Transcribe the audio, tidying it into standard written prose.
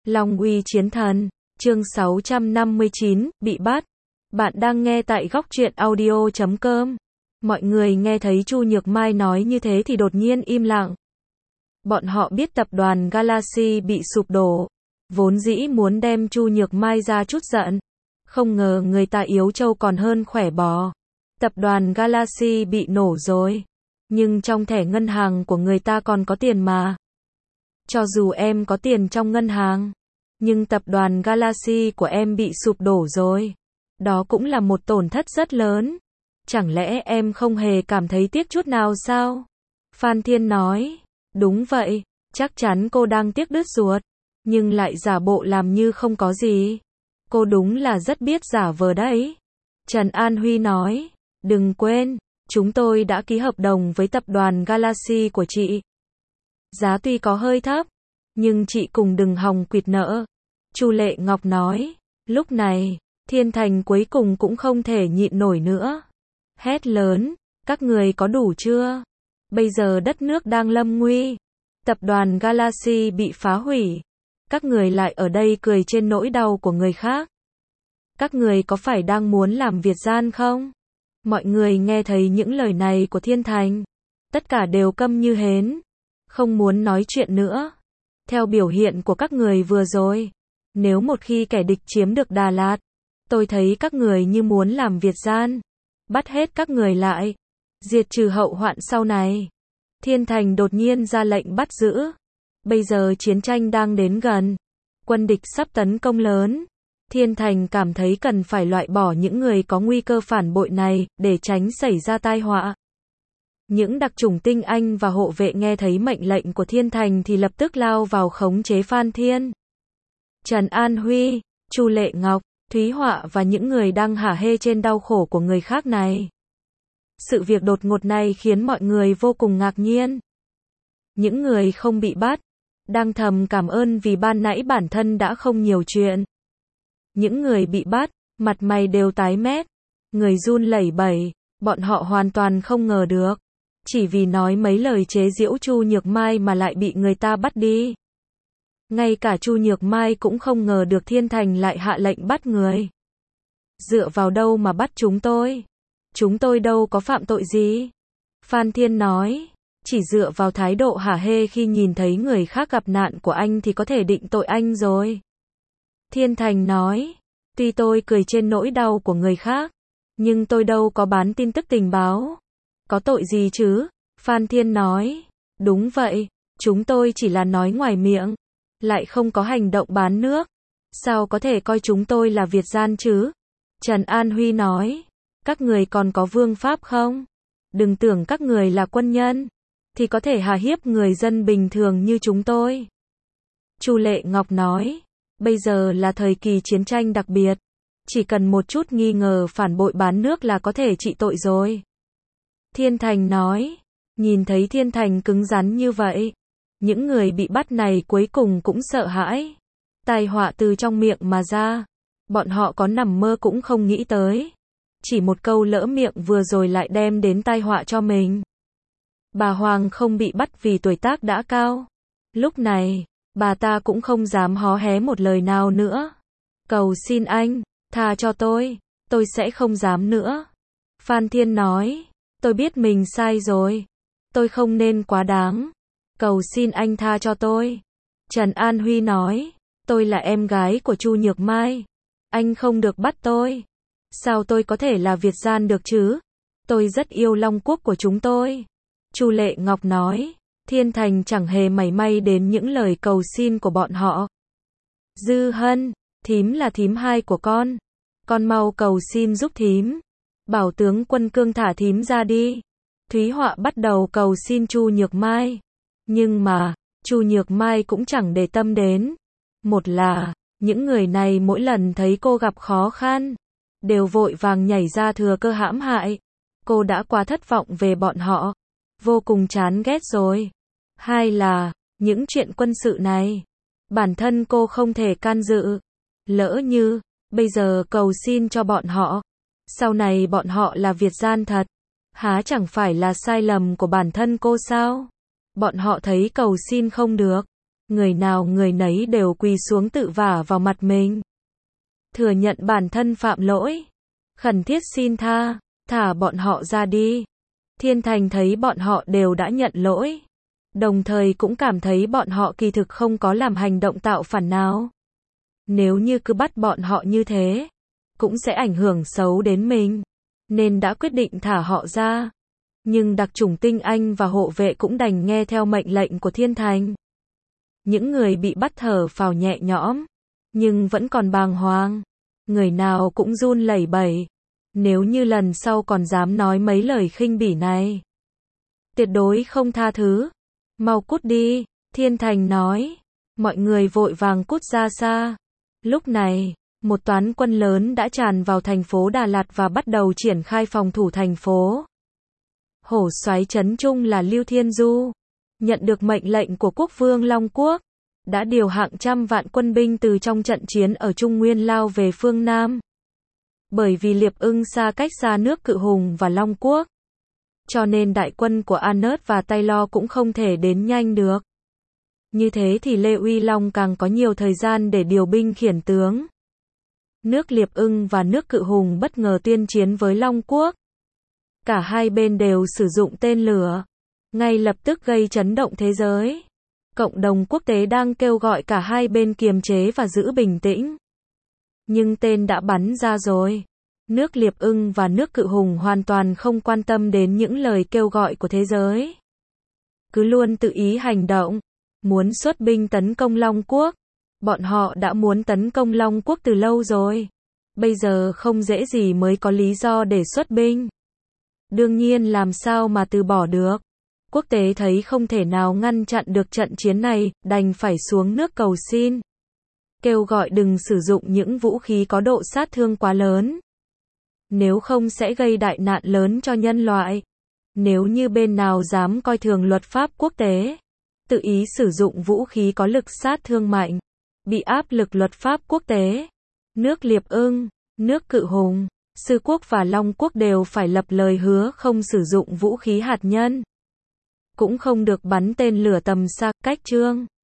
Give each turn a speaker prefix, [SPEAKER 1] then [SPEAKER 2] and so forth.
[SPEAKER 1] Long uy chiến thần, chương 659, bị bắt. Bạn đang nghe tại góc truyện audio.com. Mọi người nghe thấy Chu Nhược Mai nói như thế thì đột nhiên im lặng. Bọn họ biết tập đoàn Galaxy bị sụp đổ, vốn dĩ muốn đem Chu Nhược Mai ra chút giận. Không ngờ người ta yếu trâu còn hơn khỏe bò. Tập đoàn Galaxy bị nổ rồi. Nhưng trong thẻ ngân hàng của người ta còn có tiền mà. Cho dù em có tiền trong ngân hàng, nhưng tập đoàn Galaxy của em bị sụp đổ rồi. Đó cũng là một tổn thất rất lớn. Chẳng lẽ em không hề cảm thấy tiếc chút nào sao? Phan Thiên nói, đúng vậy, chắc chắn cô đang tiếc đứt ruột, nhưng lại giả bộ làm như không có gì. Cô đúng là rất biết giả vờ đấy. Trần An Huy nói, đừng quên, chúng tôi đã ký hợp đồng với tập đoàn Galaxy của chị. Giá tuy có hơi thấp, nhưng chị cùng đừng hòng quỵt nợ. Chu Lệ Ngọc nói, lúc này, Thiên Thành cuối cùng cũng không thể nhịn nổi nữa. Hét lớn, các người có đủ chưa? Bây giờ đất nước đang lâm nguy. Tập đoàn Galaxy bị phá hủy. Các người lại ở đây cười trên nỗi đau của người khác. Các người có phải đang muốn làm Việt gian không? Mọi người nghe thấy những lời này của Thiên Thành. Tất cả đều câm như hến. Không muốn nói chuyện nữa. Theo biểu hiện của các người vừa rồi, nếu một khi kẻ địch chiếm được Đà Lạt, tôi thấy các người như muốn làm Việt gian. Bắt hết các người lại. Diệt trừ hậu hoạn sau này. Thiên Thành đột nhiên ra lệnh bắt giữ. Bây giờ chiến tranh đang đến gần. Quân địch sắp tấn công lớn. Thiên Thành cảm thấy cần phải loại bỏ những người có nguy cơ phản bội này, để tránh xảy ra tai họa. Những đặc chủng tinh anh và hộ vệ nghe thấy mệnh lệnh của Thiên Thành thì lập tức lao vào khống chế Phan Thiên. Trần An Huy, Chu Lệ Ngọc, Thúy Họa và những người đang hả hê trên đau khổ của người khác này. Sự việc đột ngột này khiến mọi người vô cùng ngạc nhiên. Những người không bị bắt, đang thầm cảm ơn vì ban nãy bản thân đã không nhiều chuyện. Những người bị bắt, mặt mày đều tái mét, người run lẩy bẩy, bọn họ hoàn toàn không ngờ được. Chỉ vì nói mấy lời chế giễu Chu Nhược Mai mà lại bị người ta bắt đi. Ngay cả Chu Nhược Mai cũng không ngờ được Thiên Thành lại hạ lệnh bắt người. Dựa vào đâu mà bắt chúng tôi? Chúng tôi đâu có phạm tội gì? Phan Thiên nói, chỉ dựa vào thái độ hả hê khi nhìn thấy người khác gặp nạn của anh thì có thể định tội anh rồi. Thiên Thành nói, tuy tôi cười trên nỗi đau của người khác, nhưng tôi đâu có bán tin tức tình báo. Có tội gì chứ? Phan Thiên nói, đúng vậy, chúng tôi chỉ là nói ngoài miệng, lại không có hành động bán nước. Sao có thể coi chúng tôi là Việt gian chứ? Trần An Huy nói, các người còn có vương pháp không? Đừng tưởng các người là quân nhân, thì có thể hà hiếp người dân bình thường như chúng tôi. Chu Lệ Ngọc nói, bây giờ là thời kỳ chiến tranh đặc biệt, chỉ cần một chút nghi ngờ phản bội bán nước là có thể trị tội rồi. Thiên Thành nói, nhìn thấy Thiên Thành cứng rắn như vậy, những người bị bắt này cuối cùng cũng sợ hãi. Tai họa từ trong miệng mà ra, bọn họ có nằm mơ cũng không nghĩ tới. Chỉ một câu lỡ miệng vừa rồi lại đem đến tai họa cho mình. Bà Hoàng không bị bắt vì tuổi tác đã cao. Lúc này, bà ta cũng không dám hó hé một lời nào nữa. Cầu xin anh, tha cho tôi sẽ không dám nữa. Phan Thiên nói, tôi biết mình sai rồi. Tôi không nên quá đáng. Cầu xin anh tha cho tôi. Trần An Huy nói, tôi là em gái của Chu Nhược Mai. Anh không được bắt tôi. Sao tôi có thể là Việt gian được chứ? Tôi rất yêu Long Quốc của chúng tôi. Chu Lệ Ngọc nói, Thiên Thành chẳng hề mảy may đến những lời cầu xin của bọn họ. Dư Hân, thím là thím hai của con mau cầu xin giúp thím. Bảo tướng Quân Cương thả thím ra đi. Thúy Họa bắt đầu cầu xin Chu Nhược Mai. Nhưng mà, Chu Nhược Mai cũng chẳng để tâm đến. Một là, những người này mỗi lần thấy cô gặp khó khăn, đều vội vàng nhảy ra thừa cơ hãm hại. Cô đã quá thất vọng về bọn họ. Vô cùng chán ghét rồi. Hai là, những chuyện quân sự này, bản thân cô không thể can dự. Lỡ như, bây giờ cầu xin cho bọn họ, sau này bọn họ là Việt gian thật, há chẳng phải là sai lầm của bản thân cô sao? Bọn họ thấy cầu xin không được, người nào người nấy đều quỳ xuống tự vả vào mặt mình. Thừa nhận bản thân phạm lỗi, khẩn thiết xin tha, thả bọn họ ra đi. Thiên Thành thấy bọn họ đều đã nhận lỗi, đồng thời cũng cảm thấy bọn họ kỳ thực không có làm hành động tạo phản nào. Nếu như cứ bắt bọn họ như thế, cũng sẽ ảnh hưởng xấu đến mình, nên đã quyết định thả họ ra. Nhưng đặc chủng tinh anh và hộ vệ cũng đành nghe theo mệnh lệnh của Thiên Thành. Những người bị bắt thở phào nhẹ nhõm, nhưng vẫn còn bàng hoàng. Người nào cũng run lẩy bẩy. Nếu như lần sau còn dám nói mấy lời khinh bỉ này, tuyệt đối không tha thứ. Mau cút đi, Thiên Thành nói. Mọi người vội vàng cút ra xa. Lúc này, một toán quân lớn đã tràn vào thành phố Đà Lạt và bắt đầu triển khai phòng thủ thành phố. Hổ soái trấn Trung là Lưu Thiên Du, nhận được mệnh lệnh của quốc vương Long Quốc, đã điều hàng trăm vạn quân binh từ trong trận chiến ở Trung Nguyên lao về phương Nam. Bởi vì Liệp Ưng xa cách xa nước Cự Hùng và Long Quốc, cho nên đại quân của Anet và Taylor cũng không thể đến nhanh được. Như thế thì Lê Uy Long càng có nhiều thời gian để điều binh khiển tướng. Nước Liệp Ưng và nước Cự Hùng bất ngờ tuyên chiến với Long Quốc. Cả hai bên đều sử dụng tên lửa, ngay lập tức gây chấn động thế giới. Cộng đồng quốc tế đang kêu gọi cả hai bên kiềm chế và giữ bình tĩnh. Nhưng tên đã bắn ra rồi. Nước Liệp Ưng và nước Cự Hùng hoàn toàn không quan tâm đến những lời kêu gọi của thế giới. Cứ luôn tự ý hành động, muốn xuất binh tấn công Long Quốc. Bọn họ đã muốn tấn công Long Quốc từ lâu rồi. Bây giờ không dễ gì mới có lý do để xuất binh. Đương nhiên làm sao mà từ bỏ được. Quốc tế thấy không thể nào ngăn chặn được trận chiến này, đành phải xuống nước cầu xin. Kêu gọi đừng sử dụng những vũ khí có độ sát thương quá lớn. Nếu không sẽ gây đại nạn lớn cho nhân loại. Nếu như bên nào dám coi thường luật pháp quốc tế, tự ý sử dụng vũ khí có lực sát thương mạnh, bị áp lực luật pháp quốc tế, nước Liệp Ưng, nước Cự Hùng, Sư Quốc và Long Quốc đều phải lập lời hứa không sử dụng vũ khí hạt nhân, cũng không được bắn tên lửa tầm xa, cách chương.